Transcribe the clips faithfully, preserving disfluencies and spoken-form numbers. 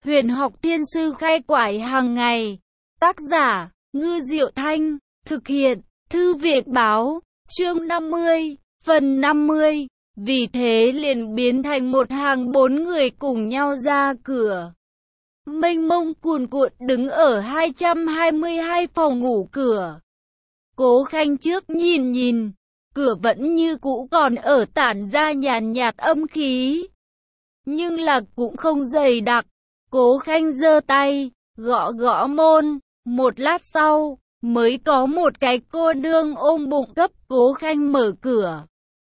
Huyền học thiên sư khai quải hàng ngày. Tác giả, Ngư Diệu Thanh. Thực hiện, Thư viện báo. Chương năm mươi, phần năm mươi. Vì thế liền biến thành một hàng bốn người cùng nhau ra cửa. Mênh mông cuồn cuộn đứng ở hai trăm hai mươi hai phòng ngủ cửa. Cố Khanh trước nhìn nhìn, cửa vẫn như cũ còn ở tản ra nhàn nhạt âm khí. Nhưng là cũng không dày đặc. Cố Khanh giơ tay, gõ gõ môn, một lát sau, mới có một cái cô nương ôm bụng cấp Cố Khanh mở cửa.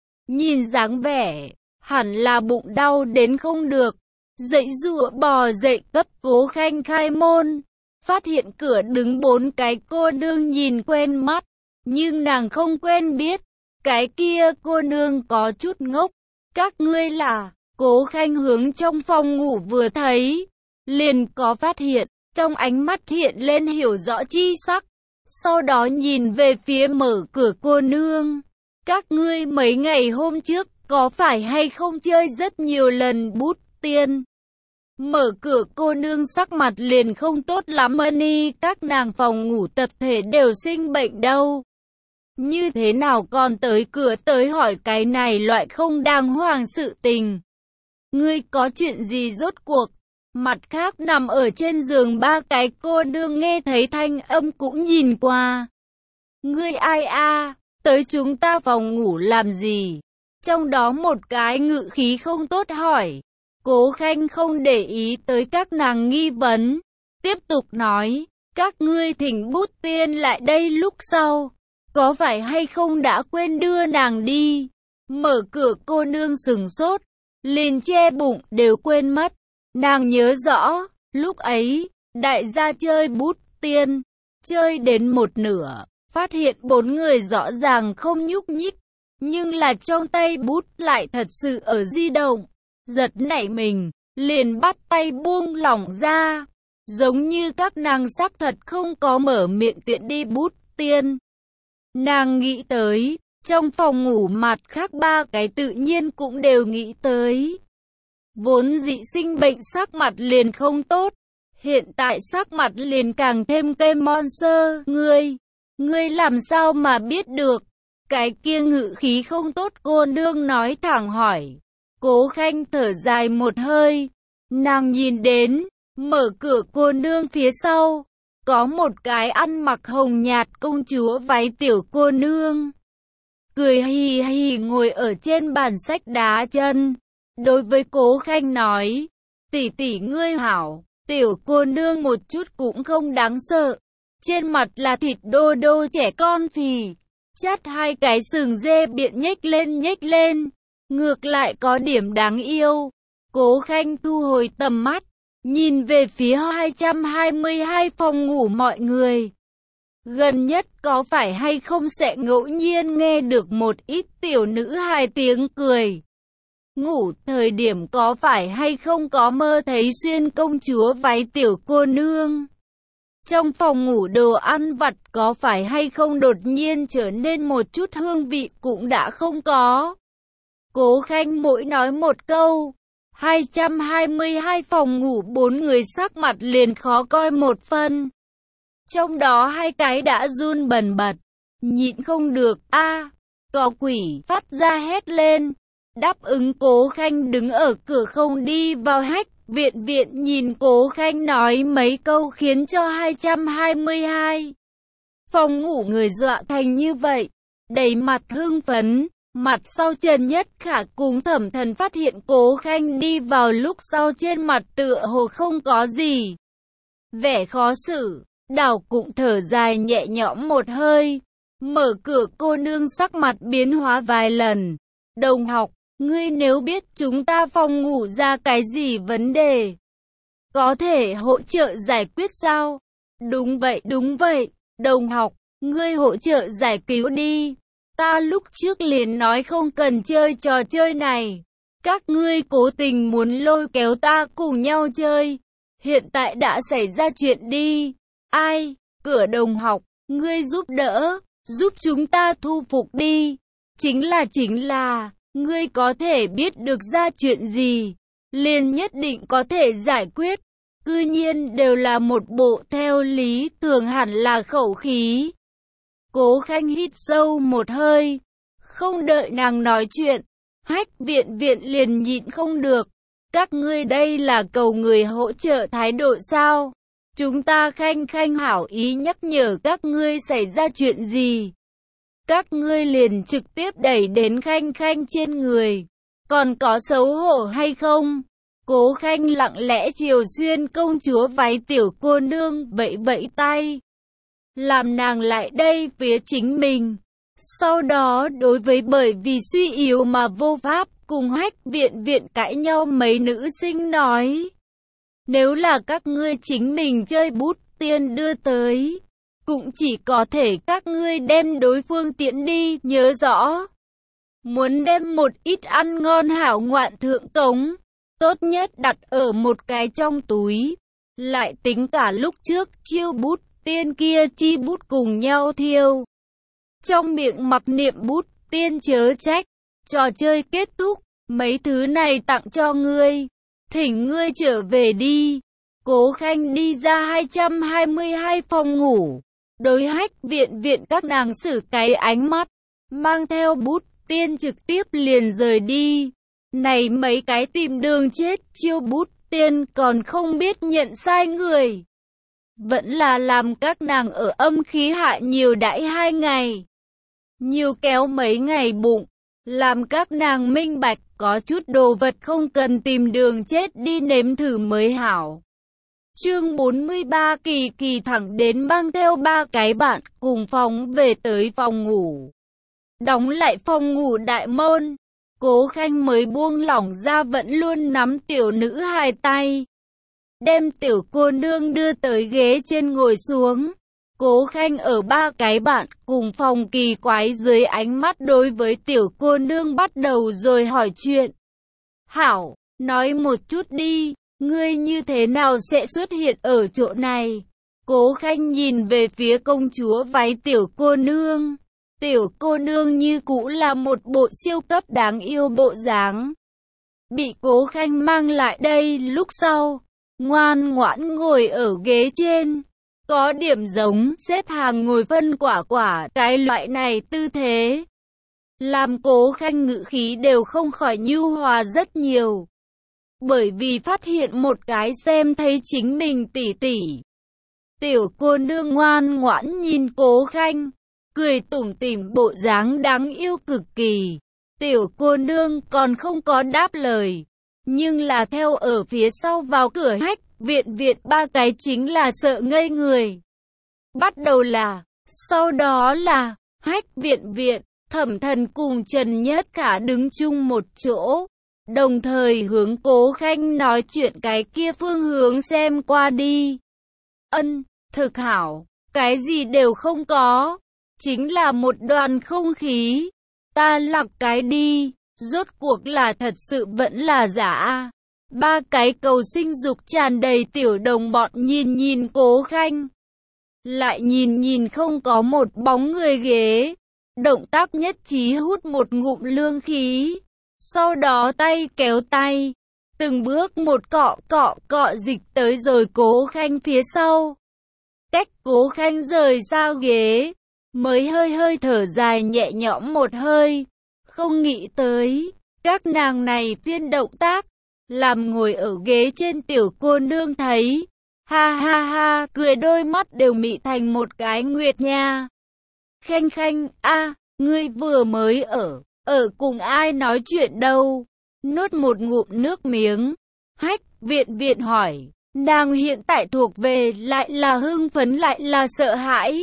Nhìn dáng vẻ, hẳn là bụng đau đến không được, dãy giụa bò dậy cấp Cố Khanh khai môn. Phát hiện cửa đứng bốn cái cô nương nhìn quen mắt, nhưng nàng không quen biết. Cái kia cô nương có chút ngốc. Các ngươi là? Cố Khanh hướng trong phòng ngủ vừa thấy, liền có phát hiện, trong ánh mắt hiện lên hiểu rõ chi sắc. Sau đó nhìn về phía mở cửa cô nương. Các ngươi mấy ngày hôm trước có phải hay không chơi rất nhiều lần bút tiên? Mở cửa cô nương sắc mặt liền không tốt lắm ân, các nàng phòng ngủ tập thể đều sinh bệnh đâu. Như thế nào còn tới cửa tới hỏi cái này loại không đàng hoàng sự tình? Ngươi có chuyện gì rốt cuộc? Mặt khác nằm ở trên giường ba cái cô nương nghe thấy thanh âm cũng nhìn qua. Ngươi ai a? Tới chúng ta phòng ngủ làm gì? Trong đó một cái ngự khí không tốt hỏi. Cố Khanh không để ý tới các nàng nghi vấn, tiếp tục nói, các ngươi thỉnh bút tiên lại đây lúc sau, có phải hay không đã quên đưa nàng đi? Mở cửa cô nương sừng sốt, liền che bụng đều quên mất. Nàng nhớ rõ, lúc ấy, đại gia chơi bút tiên, chơi đến một nửa, phát hiện bốn người rõ ràng không nhúc nhích, nhưng là trong tay bút lại thật sự ở di động. Giật nảy mình, liền bắt tay buông lỏng ra, giống như các nàng xác thật không có mở miệng tiện đi bút tiên. Nàng nghĩ tới, trong phòng ngủ mặt khác ba cái tự nhiên cũng đều nghĩ tới. Vốn dị sinh bệnh sắc mặt liền không tốt, hiện tại sắc mặt liền càng thêm cây monster. Ngươi, ngươi làm sao mà biết được? Cái kia ngự khí không tốt cô nương nói thẳng hỏi. Cố Khanh thở dài một hơi, nàng nhìn đến, mở cửa cô nương phía sau, có một cái ăn mặc hồng nhạt công chúa váy tiểu cô nương. Cười hì hì ngồi ở trên bàn sách đá chân, đối với Cố Khanh nói, tỷ tỷ ngươi hảo. Tiểu cô nương một chút cũng không đáng sợ, trên mặt là thịt đô đô trẻ con phì, chát hai cái sừng dê biện nhếch lên nhếch lên. Ngược lại có điểm đáng yêu. Cố Khanh thu hồi tầm mắt, nhìn về phía hai trăm hai mươi hai phòng ngủ mọi người. Gần nhất có phải hay không sẽ ngẫu nhiên nghe được một ít tiểu nữ hài tiếng cười. Ngủ thời điểm có phải hay không có mơ thấy xuyên công chúa váy tiểu cô nương. Trong phòng ngủ đồ ăn vặt có phải hay không đột nhiên trở nên một chút hương vị cũng đã không có. Cố Khanh mỗi nói một câu, hai trăm hai mươi hai phòng ngủ bốn người sắc mặt liền khó coi một phân. Trong đó hai cái đã run bần bật, nhịn không được, a, à, có quỷ, phát ra hét lên. Đáp ứng Cố Khanh đứng ở cửa không đi vào hách, viện viện nhìn Cố Khanh nói mấy câu khiến cho hai trăm hai mươi hai phòng ngủ người dọa thành như vậy, đầy mặt hưng phấn. Mặt sau Trần Nhất Khả cùng Thẩm Thần phát hiện Cố Khanh đi vào lúc sau trên mặt tựa hồ không có gì. Vẻ khó xử, đảo cũng thở dài nhẹ nhõm một hơi. Mở cửa cô nương sắc mặt biến hóa vài lần. Đồng học, ngươi nếu biết chúng ta phòng ngủ ra cái gì vấn đề, có thể hỗ trợ giải quyết sao? Đúng vậy, đúng vậy, đồng học, ngươi hỗ trợ giải cứu đi. Ta lúc trước liền nói không cần chơi trò chơi này. Các ngươi cố tình muốn lôi kéo ta cùng nhau chơi. Hiện tại đã xảy ra chuyện đi. Ai? Cửa đồng học, ngươi giúp đỡ, giúp chúng ta thu phục đi. Chính là chính là, ngươi có thể biết được ra chuyện gì, liền nhất định có thể giải quyết. cư nhiên đều là một bộ theo lý thường hẳn là khẩu khí. Cố Khanh hít sâu một hơi, không đợi nàng nói chuyện, Hách Viện Viện liền nhịn không được. Các ngươi đây là cầu người hỗ trợ thái độ sao? Chúng ta Khanh Khanh hảo ý nhắc nhở các ngươi xảy ra chuyện gì. Các ngươi liền trực tiếp đẩy đến Khanh Khanh trên người. Còn có xấu hổ hay không? Cố Khanh lặng lẽ chiều xuyên công chúa váy tiểu cô nương vẫy vẫy tay, làm nàng lại đây phía chính mình. Sau đó đối với bởi vì suy yếu mà vô pháp cùng Hách Viện Viện cãi nhau mấy nữ sinh nói. Nếu là các ngươi chính mình chơi bút tiên đưa tới, cũng chỉ có thể các ngươi đem đối phương tiễn đi, nhớ rõ. Muốn đem một ít ăn ngon hảo ngoạn thượng cống, tốt nhất đặt ở một cái trong túi. Lại tính cả lúc trước chiêu bút tiên kia chi bút cùng nhau thiêu. Trong miệng mặc niệm bút tiên chớ trách. Trò chơi kết thúc, mấy thứ này tặng cho ngươi. Thỉnh ngươi trở về đi. Cố Khanh đi ra hai trăm hai mươi hai phòng ngủ. Đối Hách Viện Viện các nàng xử cái ánh mắt, mang theo bút tiên trực tiếp liền rời đi. Này mấy cái tìm đường chết chiêu bút tiên còn không biết nhận sai người. Vẫn là làm các nàng ở âm khí hạ nhiều đãi hai ngày. Nhiều kéo mấy ngày bụng. Làm các nàng minh bạch có chút đồ vật không cần tìm đường chết đi nếm thử mới hảo. Chương bốn mươi ba Kỳ Kỳ thẳng đến mang theo ba cái bạn cùng phóng về tới phòng ngủ. Đóng lại phòng ngủ đại môn. Cố Khanh mới buông lỏng ra vẫn luôn nắm tiểu nữ hai tay. Đem tiểu cô nương đưa tới ghế trên ngồi xuống. Cố Khanh ở ba cái bạn cùng phòng kỳ quái dưới ánh mắt đối với tiểu cô nương bắt đầu rồi hỏi chuyện. Hảo, nói một chút đi, ngươi như thế nào sẽ xuất hiện ở chỗ này? Cố Khanh nhìn về phía công chúa váy tiểu cô nương. Tiểu cô nương như cũ là một bộ siêu cấp đáng yêu bộ dáng. Bị Cố Khanh mang lại đây lúc sau, ngoan ngoãn ngồi ở ghế trên. Có điểm giống xếp hàng ngồi phân quả quả cái loại này tư thế. Làm Cố Khanh ngữ khí đều không khỏi nhu hòa rất nhiều. Bởi vì phát hiện một cái xem thấy chính mình tỉ tỉ. Tiểu cô nương ngoan ngoãn nhìn Cố Khanh, cười tủm tỉm bộ dáng đáng yêu cực kỳ. Tiểu cô nương còn không có đáp lời, nhưng là theo ở phía sau vào cửa Hách Viện Viện ba cái chính là sợ ngây người. Bắt đầu là, sau đó là, Hách Viện Viện, Thẩm Thần cùng Trần Nhất Khả đứng chung một chỗ, đồng thời hướng Cố Khanh nói chuyện cái kia phương hướng xem qua đi. Ân, thực hảo, cái gì đều không có, chính là một đoàn không khí. Ta lặp cái đi, rốt cuộc là thật sự vẫn là giả. Ba cái cầu sinh dục tràn đầy tiểu đồng bọn nhìn nhìn Cố Khanh. Lại nhìn nhìn không có một bóng người ghế. Động tác nhất trí hút một ngụm lương khí. Sau đó tay kéo tay. Từng bước một cọ cọ cọ dịch tới rồi Cố Khanh phía sau. Cách Cố Khanh rời xa ghế. Mới hơi hơi thở dài nhẹ nhõm một hơi. Không nghĩ tới, các nàng này phiên động tác, làm ngồi ở ghế trên tiểu cô nương thấy. Ha ha ha, cười đôi mắt đều mị thành một cái nguyệt nha. Khanh Khanh, a, ngươi vừa mới ở, ở cùng ai nói chuyện đâu? Nuốt một ngụm nước miếng. Hách Viện Viện hỏi, nàng hiện tại thuộc về lại là hưng phấn lại là sợ hãi.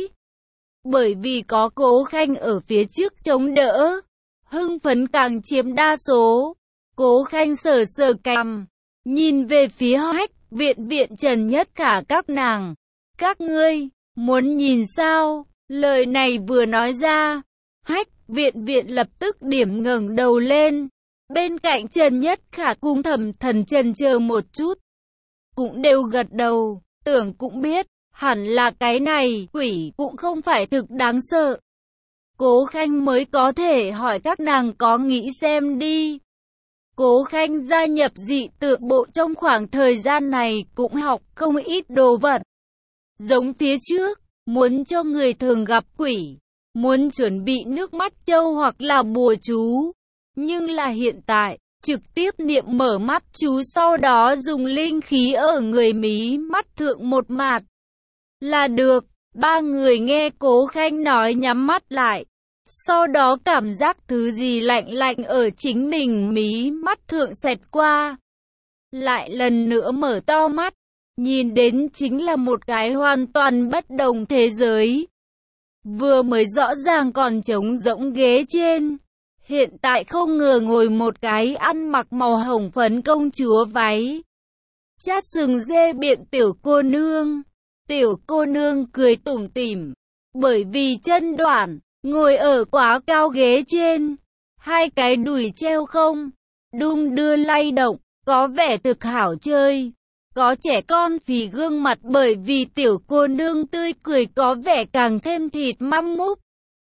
Bởi vì có Cố Khanh ở phía trước chống đỡ, hưng phấn càng chiếm đa số. Cố Khanh sờ sờ cằm, nhìn về phía Hách Viện Viện Trần Nhất Khả các nàng. Các ngươi, muốn nhìn sao? Lời này vừa nói ra, Hách Viện Viện lập tức điểm ngẩng đầu lên. Bên cạnh Trần Nhất Khả cùng Thẩm Thần chần chờ một chút, cũng đều gật đầu, tưởng cũng biết, hẳn là cái này, quỷ cũng không phải thực đáng sợ. Cố Khanh mới có thể hỏi các nàng có nghĩ xem đi. Cố Khanh gia nhập dị tự bộ trong khoảng thời gian này cũng học không ít đồ vật. Giống phía trước, muốn cho người thường gặp quỷ, muốn chuẩn bị nước mắt châu hoặc là bùa chú. Nhưng là hiện tại, trực tiếp niệm mở mắt chú sau đó dùng linh khí ở người mí mắt thượng một mạt là được. Ba người nghe Cố Khanh nói nhắm mắt lại. Sau đó cảm giác thứ gì lạnh lạnh ở chính mình mí mắt thượng xẹt qua. Lại lần nữa mở to mắt, nhìn đến chính là một cái hoàn toàn bất đồng thế giới. Vừa mới rõ ràng còn trống rỗng ghế trên, hiện tại không ngờ ngồi một cái ăn mặc màu hồng phấn công chúa váy. Chát sừng dê biện tiểu cô nương. Tiểu cô nương cười tủm tỉm, bởi vì chân đoạn, ngồi ở quá cao ghế trên, hai cái đùi treo không, đung đưa lay động, có vẻ thực hảo chơi. Có trẻ con phì gương mặt bởi vì tiểu cô nương tươi cười có vẻ càng thêm thịt măm múp.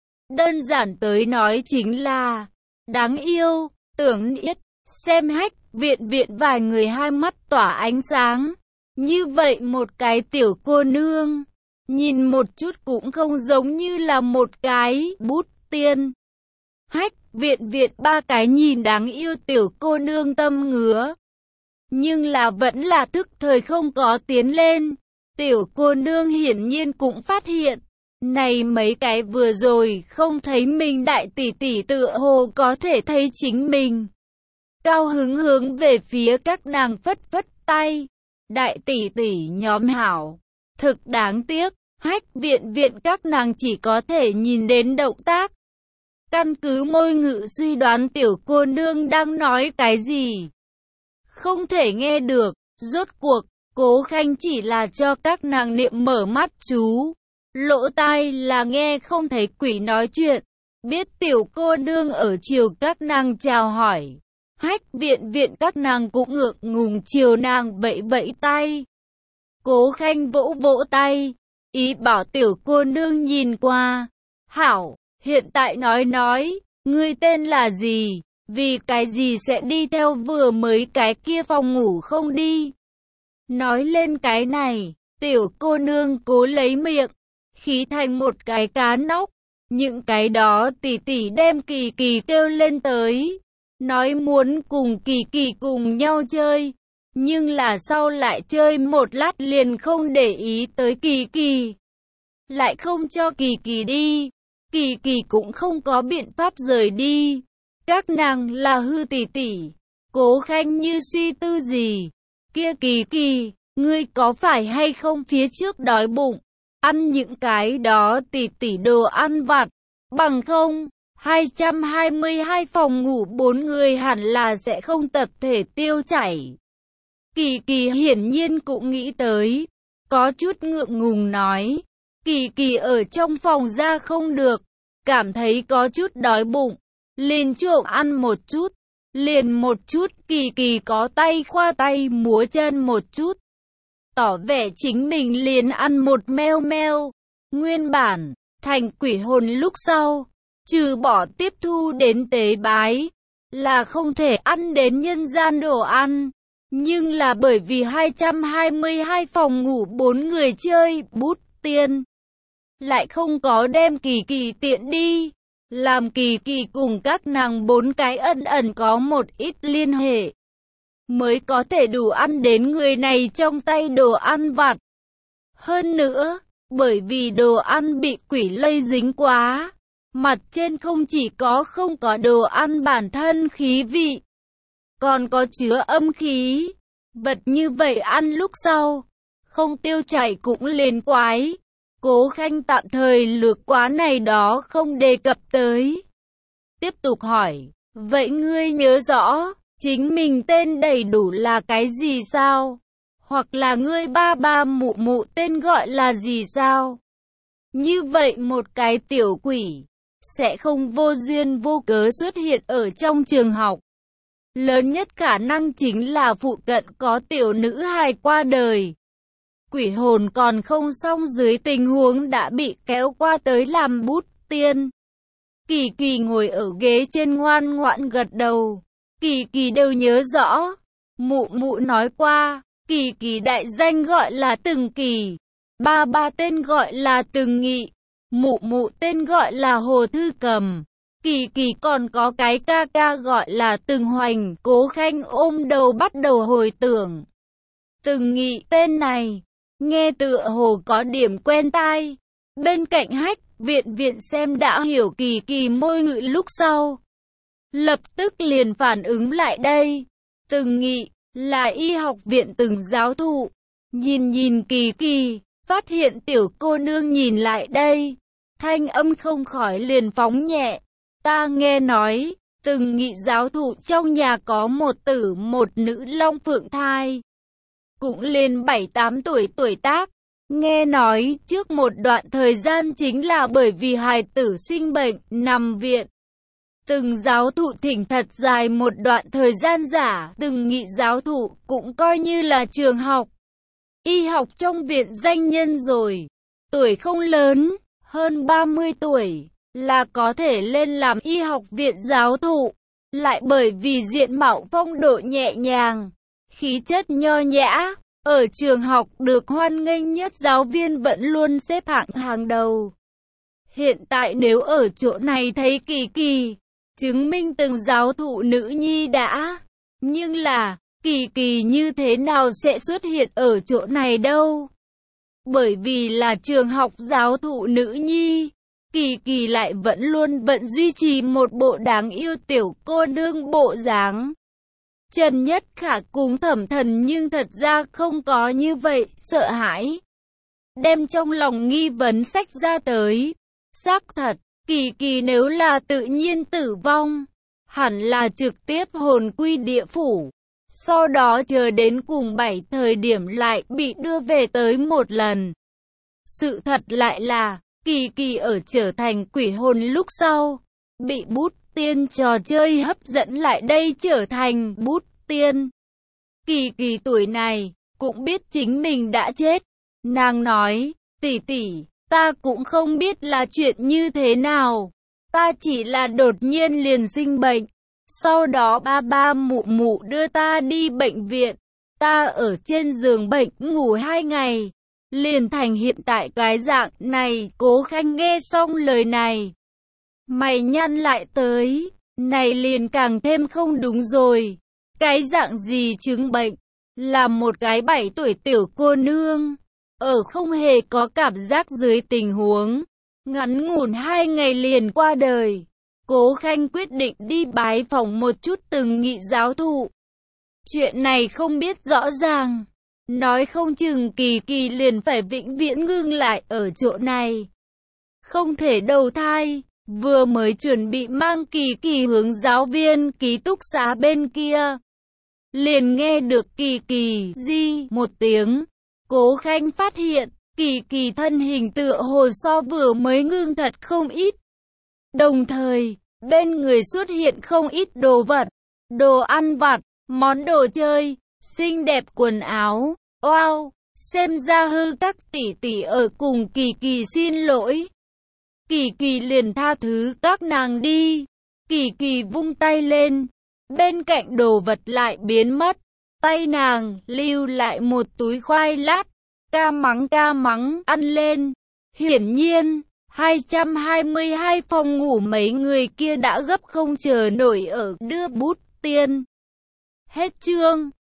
Đơn giản tới nói chính là đáng yêu, tưởng yết, xem Hách Viện Viện vài người hai mắt tỏa ánh sáng. Như vậy một cái tiểu cô nương, nhìn một chút cũng không giống như là một cái bút tiên. Hách Viện Viện ba cái nhìn đáng yêu tiểu cô nương tâm ngứa. Nhưng là vẫn là thức thời không có tiến lên. Tiểu cô nương hiển nhiên cũng phát hiện. Này mấy cái vừa rồi không thấy mình đại tỷ tỷ tựa hồ có thể thấy chính mình. Cao hứng hướng về phía các nàng phất phất tay. Đại tỷ tỷ nhóm hảo. Thực đáng tiếc, Hách Viện Viện các nàng chỉ có thể nhìn đến động tác. Căn cứ môi ngữ suy đoán tiểu cô nương đang nói cái gì. Không thể nghe được, rốt cuộc, Cố Khanh chỉ là cho các nàng niệm mở mắt chú. Lỗ tai là nghe không thấy quỷ nói chuyện. Biết tiểu cô nương ở chiều các nàng chào hỏi. Hách Viện Viện các nàng cũng ngượng ngùng chiều nàng vẫy vẫy tay. Cố Khanh vỗ vỗ tay, ý bảo tiểu cô nương nhìn qua. Hảo, hiện tại nói nói, ngươi tên là gì? Vì cái gì sẽ đi theo vừa mới cái kia phòng ngủ không đi? Nói lên cái này, tiểu cô nương cố lấy miệng, khí thành một cái cá nóc. Những cái đó tỷ tỷ đem Kỳ Kỳ kêu lên tới. Nói muốn cùng Kỳ Kỳ cùng nhau chơi. Nhưng là sau lại chơi một lát liền không để ý tới Kỳ Kỳ. Lại không cho Kỳ Kỳ đi. Kỳ Kỳ cũng không có biện pháp rời đi. Các nàng là hư tỷ tỷ. Cố Khanh như suy tư gì. Kia Kỳ Kỳ, ngươi có phải hay không phía trước đói bụng, ăn những cái đó tỷ tỷ đồ ăn vặt, bằng không, hai trăm hai mươi hai phòng ngủ bốn người hẳn là sẽ không tập thể tiêu chảy. Kỳ Kỳ hiển nhiên cũng nghĩ tới, có chút ngượng ngùng nói, Kỳ Kỳ ở trong phòng ra không được, cảm thấy có chút đói bụng, liền trộm ăn một chút, liền một chút. Kỳ Kỳ có tay khoa tay múa chân một chút, tỏ vẻ chính mình liền ăn một meo meo. Nguyên bản, thành quỷ hồn lúc sau, trừ bỏ tiếp thu đến tế bái, là không thể ăn đến nhân gian đồ ăn. Nhưng là bởi vì hai trăm hai mươi hai phòng ngủ bốn người chơi bút tiên, lại không có đem Kỳ Kỳ tiện đi, làm Kỳ Kỳ cùng các nàng bốn cái ẩn ẩn có một ít liên hệ, mới có thể đủ ăn đến người này trong tay đồ ăn vặt. Hơn nữa, bởi vì đồ ăn bị quỷ lây dính quá, mặt trên không chỉ có không có đồ ăn bản thân khí vị, còn có chứa âm khí. Vật như vậy ăn lúc sau, không tiêu chảy cũng liền quái. Cố Khanh tạm thời lược quá này đó không đề cập tới. Tiếp tục hỏi, vậy ngươi nhớ rõ, chính mình tên đầy đủ là cái gì sao? Hoặc là ngươi ba ba mụ mụ tên gọi là gì sao? Như vậy một cái tiểu quỷ, sẽ không vô duyên vô cớ xuất hiện ở trong trường học. Lớn nhất khả năng chính là phụ cận có tiểu nữ hài qua đời. Quỷ hồn còn không xong dưới tình huống đã bị kéo qua tới làm bút tiên. Kỳ Kỳ ngồi ở ghế trên ngoan ngoãn gật đầu. Kỳ Kỳ đều nhớ rõ. Mụ mụ nói qua, Kỳ Kỳ đại danh gọi là Từng Kỳ, ba ba tên gọi là Từng Nghị, mụ mụ tên gọi là Hồ Thư Cầm. Kỳ Kỳ còn có cái ca ca gọi là Từng Hoành. Cố Khanh ôm đầu bắt đầu hồi tưởng. Từng Nghị tên này, nghe tựa hồ có điểm quen tai. Bên cạnh Hách Viện Viện xem đã hiểu Kỳ Kỳ môi ngữ lúc sau, lập tức liền phản ứng lại đây. Từng Nghị là y học viện từng giáo thụ. Nhìn nhìn Kỳ Kỳ, phát hiện tiểu cô nương nhìn lại đây, thanh âm không khỏi liền phóng nhẹ. Ta nghe nói, Từng Nghị giáo thụ trong nhà có một tử một nữ long phượng thai, cũng lên bảy tám tuổi tuổi tác. Nghe nói trước một đoạn thời gian chính là bởi vì hài tử sinh bệnh, nằm viện. Từng giáo thụ thỉnh thật dài một đoạn thời gian giả. Từng Nghị giáo thụ cũng coi như là trường học y học trong viện danh nhân rồi. Tuổi không lớn, hơn ba mươi tuổi, là có thể lên làm y học viện giáo thụ. Lại bởi vì diện mạo phong độ nhẹ nhàng, khí chất nho nhã, ở trường học được hoan nghênh nhất, giáo viên vẫn luôn xếp hạng hàng đầu. Hiện tại nếu ở chỗ này thấy Kỳ Kỳ, chứng minh từng giáo thụ nữ nhi đã. Nhưng là, Kỳ Kỳ như thế nào sẽ xuất hiện ở chỗ này đâu? Bởi vì là trường học giáo thụ nữ nhi, Kỳ Kỳ lại vẫn luôn vẫn duy trì một bộ đáng yêu tiểu cô nương bộ dáng. Trần Nhất Khả cùng Thẩm Thần nhưng thật ra không có như vậy, sợ hãi. Đem trong lòng nghi vấn sách ra tới. Xác thật, Kỳ Kỳ nếu là tự nhiên tử vong, hẳn là trực tiếp hồn quy địa phủ. Sau đó chờ đến cùng bảy thời điểm lại bị đưa về tới một lần. Sự thật lại là, Kỳ Kỳ ở trở thành quỷ hồn lúc sau, bị bút tiên trò chơi hấp dẫn lại đây trở thành bút tiên. Kỳ Kỳ tuổi này, cũng biết chính mình đã chết. Nàng nói, tỷ tỷ, ta cũng không biết là chuyện như thế nào. Ta chỉ là đột nhiên liền sinh bệnh. Sau đó ba ba mụ mụ đưa ta đi bệnh viện. Ta ở trên giường bệnh ngủ hai ngày, liền thành hiện tại cái dạng này. Cố Khanh nghe xong lời này, mày nhăn lại tới. Này liền càng thêm không đúng rồi. Cái dạng gì chứng bệnh? Là một cái bảy tuổi tiểu cô nương, ở không hề có cảm giác dưới tình huống ngắn ngủn hai ngày liền qua đời. Cố Khanh quyết định đi bái phỏng một chút Từng Nghị giáo thụ. Chuyện này không biết rõ ràng, nói không chừng Kỳ Kỳ liền phải vĩnh viễn ngưng lại ở chỗ này, không thể đầu thai. Vừa mới chuẩn bị mang Kỳ Kỳ hướng giáo viên ký túc xá bên kia, liền nghe được Kỳ Kỳ di một tiếng. Cố Khanh phát hiện, Kỳ Kỳ thân hình tựa hồ so vừa mới ngưng thật không ít. Đồng thời, bên người xuất hiện không ít đồ vật, đồ ăn vặt, món đồ chơi, xinh đẹp quần áo. Wow, xem ra hư các tỷ tỷ ở cùng Kỳ Kỳ xin lỗi. Kỳ Kỳ liền tha thứ các nàng đi. Kỳ Kỳ vung tay lên, bên cạnh đồ vật lại biến mất. Tay nàng lưu lại một túi khoai lát. Ca mắng ca mắng ăn lên. Hiển nhiên, hai trăm hai mươi hai phòng ngủ mấy người kia đã gấp không chờ nổi ở đưa bút tiên. Hết chương.